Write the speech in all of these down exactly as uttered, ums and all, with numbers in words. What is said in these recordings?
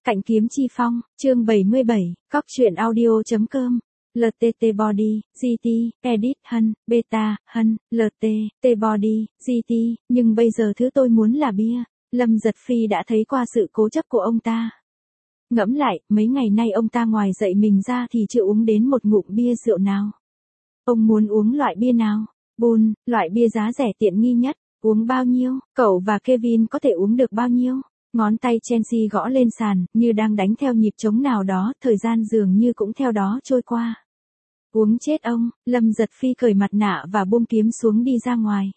Cạnh kiếm chi phong, chương bảy mươi bảy, cóc truyện audio.com, lờ tê tê Body, giê tê, Edit, Hân, Beta, Hân, lờ tê tê Body, giê tê, nhưng bây giờ thứ tôi muốn là bia. Lâm Giật Phi đã thấy qua sự cố chấp của ông ta. Ngẫm lại, mấy ngày nay ông ta ngoài dậy mình ra thì chưa uống đến một ngụm bia rượu nào. Ông muốn uống loại bia nào? Bull, loại bia giá rẻ tiện nghi nhất. Uống bao nhiêu? Cậu và Kevin có thể uống được bao nhiêu? Ngón tay Chelsea gõ lên sàn, như đang đánh theo nhịp trống nào đó, thời gian dường như cũng theo đó trôi qua. Uống chết ông, Lâm Giật Phi cởi mặt nạ và buông kiếm xuống đi ra ngoài.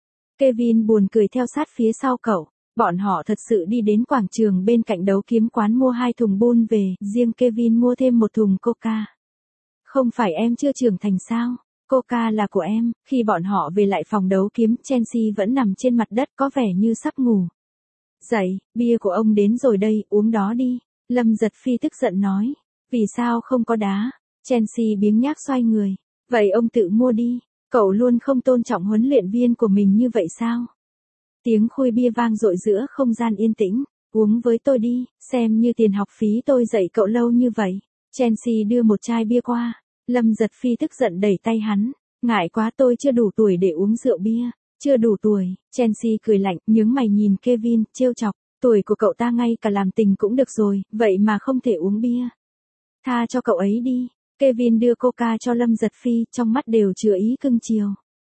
Kevin buồn cười theo sát phía sau cậu. Bọn họ thật sự đi đến quảng trường bên cạnh đấu kiếm quán mua hai thùng Bull về, riêng Kevin mua thêm một thùng Coca. Không phải em chưa trưởng thành sao? Coca là của em. Khi bọn họ về lại phòng đấu kiếm, Chelsea vẫn nằm trên mặt đất có vẻ như sắp ngủ. Dậy, bia của ông đến rồi đây, uống đó đi. Lâm Giật Phi tức giận nói. Vì sao không có đá? Chelsea biếng nhác xoay người. Vậy ông tự mua đi. Cậu luôn không tôn trọng huấn luyện viên của mình như vậy sao? Tiếng khui bia vang dội giữa không gian yên tĩnh. Uống với tôi đi, xem như tiền học phí tôi dạy cậu lâu như vậy. Chelsea đưa một chai bia qua. Lâm Giật Phi tức giận đẩy tay hắn. Ngại quá, tôi chưa đủ tuổi để uống rượu bia. Chưa đủ tuổi, Chelsea cười lạnh, nhướng mày nhìn Kevin, trêu chọc. Tuổi của cậu ta ngay cả làm tình cũng được rồi, vậy mà không thể uống bia. Tha cho cậu ấy đi. Kevin đưa Coca cho Lâm Giật Phi, trong mắt đều chứa ý cưng chiều.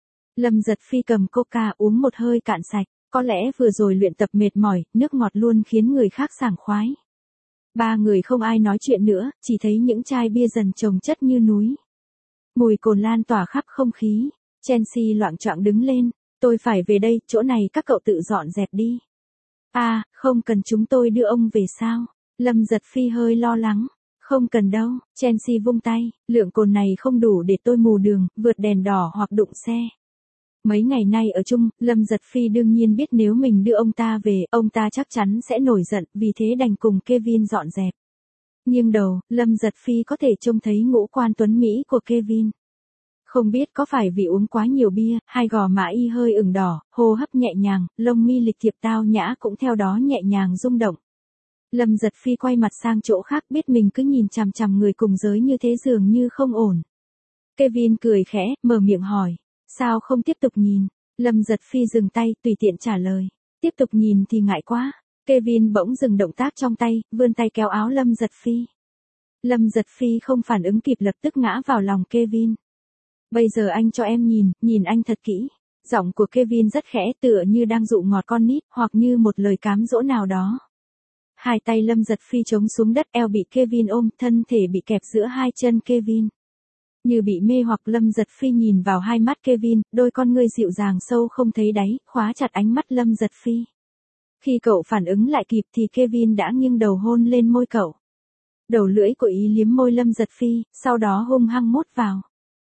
Lâm Giật Phi cầm Coca uống một hơi cạn sạch. Có lẽ vừa rồi luyện tập mệt mỏi, nước ngọt luôn khiến người khác sảng khoái. Ba người không ai nói chuyện nữa, chỉ thấy những chai bia dần chồng chất như núi. Mùi cồn lan tỏa khắp không khí. Chelsea loạng choạng đứng lên. Tôi phải về đây, chỗ này các cậu tự dọn dẹp đi. À, không cần chúng tôi đưa ông về sao? Lâm Giật Phi hơi lo lắng. Không cần đâu, Chelsea vung tay, lượng cồn này không đủ để tôi mù đường, vượt đèn đỏ hoặc đụng xe. Mấy ngày nay ở chung, Lâm Giật Phi đương nhiên biết nếu mình đưa ông ta về, ông ta chắc chắn sẽ nổi giận, vì thế đành cùng Kevin dọn dẹp. Nghiêng đầu, Lâm Giật Phi có thể trông thấy ngũ quan tuấn Mỹ của Kevin. Không biết có phải vì uống quá nhiều bia, hai gò má y hơi ửng đỏ, hô hấp nhẹ nhàng, lông mi lịch thiệp tao nhã cũng theo đó nhẹ nhàng rung động. Lâm Giật Phi quay mặt sang chỗ khác, biết mình cứ nhìn chằm chằm người cùng giới như thế dường như không ổn. Kevin cười khẽ, mở miệng hỏi. Sao không tiếp tục nhìn? Lâm Giật Phi dừng tay, tùy tiện trả lời. Tiếp tục nhìn thì ngại quá. Kevin bỗng dừng động tác trong tay, vươn tay kéo áo Lâm Giật Phi. Lâm Giật Phi không phản ứng kịp, lập tức ngã vào lòng Kevin. Bây giờ anh cho em nhìn, nhìn anh thật kỹ. Giọng của Kevin rất khẽ, tựa như đang dụ ngọt con nít, hoặc như một lời cám dỗ nào đó. Hai tay Lâm Giật Phi chống xuống đất, eo bị Kevin ôm, thân thể bị kẹp giữa hai chân Kevin. Như bị mê hoặc, Lâm Giật Phi nhìn vào hai mắt Kevin, đôi con ngươi dịu dàng sâu không thấy đáy, khóa chặt ánh mắt Lâm Giật Phi. Khi cậu phản ứng lại kịp thì Kevin đã nghiêng đầu hôn lên môi cậu. Đầu lưỡi của ý liếm môi Lâm Giật Phi, sau đó hung hăng mút vào.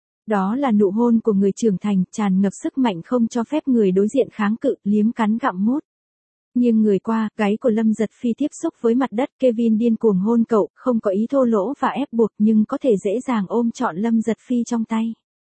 Đó là nụ hôn của người trưởng thành, tràn ngập sức mạnh không cho phép người đối diện kháng cự, liếm cắn gặm mút. Nhưng người qua, gáy của Lâm Giật Phi tiếp xúc với mặt đất, Kevin điên cuồng hôn cậu, không có ý thô lỗ và ép buộc nhưng có thể dễ dàng ôm trọn Lâm Giật Phi trong tay.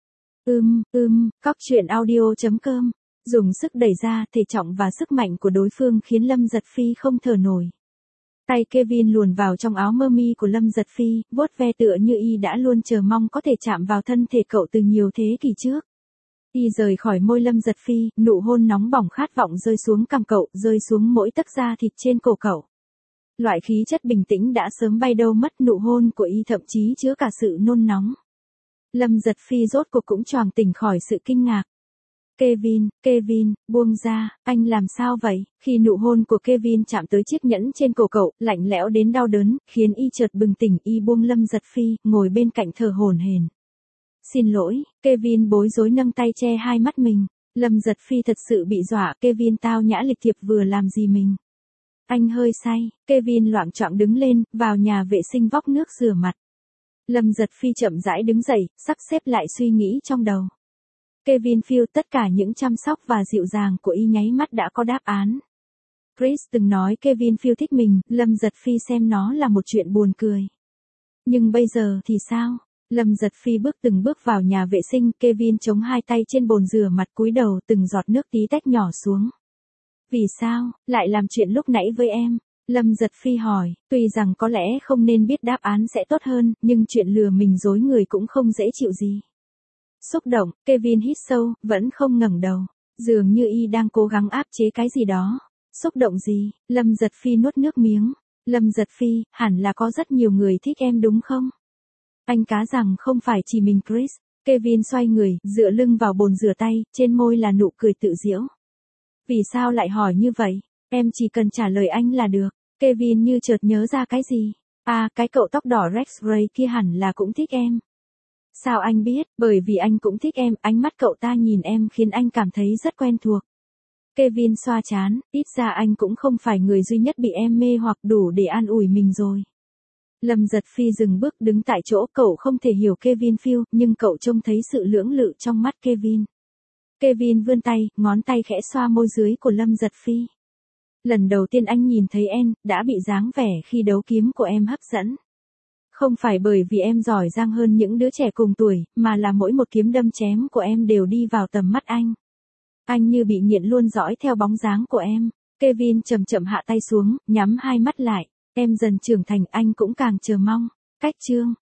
Ưm, ưm, cóc truyện audio.com, dùng sức đẩy ra, thể trọng và sức mạnh của đối phương khiến Lâm Giật Phi không thở nổi. Tay Kevin luồn vào trong áo mơ mi của Lâm Giật Phi, vuốt ve tựa như y đã luôn chờ mong có thể chạm vào thân thể cậu từ nhiều thế kỷ trước. Y rời khỏi môi Lâm Giật Phi, nụ hôn nóng bỏng khát vọng rơi xuống cằm cậu, rơi xuống mỗi tấc da thịt trên cổ cậu. Loại khí chất bình tĩnh đã sớm bay đâu mất, nụ hôn của y thậm chí chứa cả sự nôn nóng. Lâm Giật Phi rốt cuộc cũng choàng tỉnh khỏi sự kinh ngạc. Kevin, Kevin, buông ra, anh làm sao vậy? Khi nụ hôn của Kevin chạm tới chiếc nhẫn trên cổ cậu, lạnh lẽo đến đau đớn, khiến y chợt bừng tỉnh, y buông Lâm Giật Phi, ngồi bên cạnh thở hổn hển. Xin lỗi, Kevin bối rối nâng tay che hai mắt mình. Lâm Giật Phi thật sự bị dọa, Kevin tao nhã lịch thiệp vừa làm gì mình. Anh hơi say, Kevin loạng choạng đứng lên, vào nhà vệ sinh vóc nước rửa mặt. Lâm Giật Phi chậm rãi đứng dậy, sắp xếp lại suy nghĩ trong đầu. Kevin feel tất cả những chăm sóc và dịu dàng của y nháy mắt đã có đáp án. Chris từng nói Kevin feel thích mình, Lâm Giật Phi xem nó là một chuyện buồn cười. Nhưng bây giờ thì sao? Lâm Giật Phi bước từng bước vào nhà vệ sinh, Kevin chống hai tay trên bồn rửa mặt cúi đầu, từng giọt nước tí tách nhỏ xuống. Vì sao, lại làm chuyện lúc nãy với em? Lâm Giật Phi hỏi, tuy rằng có lẽ không nên biết đáp án sẽ tốt hơn, nhưng chuyện lừa mình dối người cũng không dễ chịu gì. Xúc động, Kevin hít sâu, vẫn không ngẩng đầu. Dường như y đang cố gắng áp chế cái gì đó. Xúc động gì? Lâm Giật Phi nuốt nước miếng. Lâm Giật Phi, hẳn là có rất nhiều người thích em đúng không? Anh cá rằng không phải chỉ mình Chris. Kevin xoay người, dựa lưng vào bồn rửa tay, trên môi là nụ cười tự giễu. Vì sao lại hỏi như vậy? Em chỉ cần trả lời anh là được. Kevin như chợt nhớ ra cái gì. À, cái cậu tóc đỏ Rex Gray kia hẳn là cũng thích em. Sao anh biết? Bởi vì anh cũng thích em, ánh mắt cậu ta nhìn em khiến anh cảm thấy rất quen thuộc. Kevin xoa trán, ít ra anh cũng không phải người duy nhất bị em mê hoặc đủ để an ủi mình rồi. Lâm Giật Phi dừng bước đứng tại chỗ, cậu không thể hiểu Kevin feel, nhưng cậu trông thấy sự lưỡng lự trong mắt Kevin. Kevin vươn tay, ngón tay khẽ xoa môi dưới của Lâm Giật Phi. Lần đầu tiên anh nhìn thấy em, đã bị dáng vẻ khi đấu kiếm của em hấp dẫn. Không phải bởi vì em giỏi giang hơn những đứa trẻ cùng tuổi, mà là mỗi một kiếm đâm chém của em đều đi vào tầm mắt anh. Anh như bị nghiện luôn dõi theo bóng dáng của em. Kevin chậm chậm hạ tay xuống, nhắm hai mắt lại. Em dần trưởng thành, anh cũng càng chờ mong. Cách chương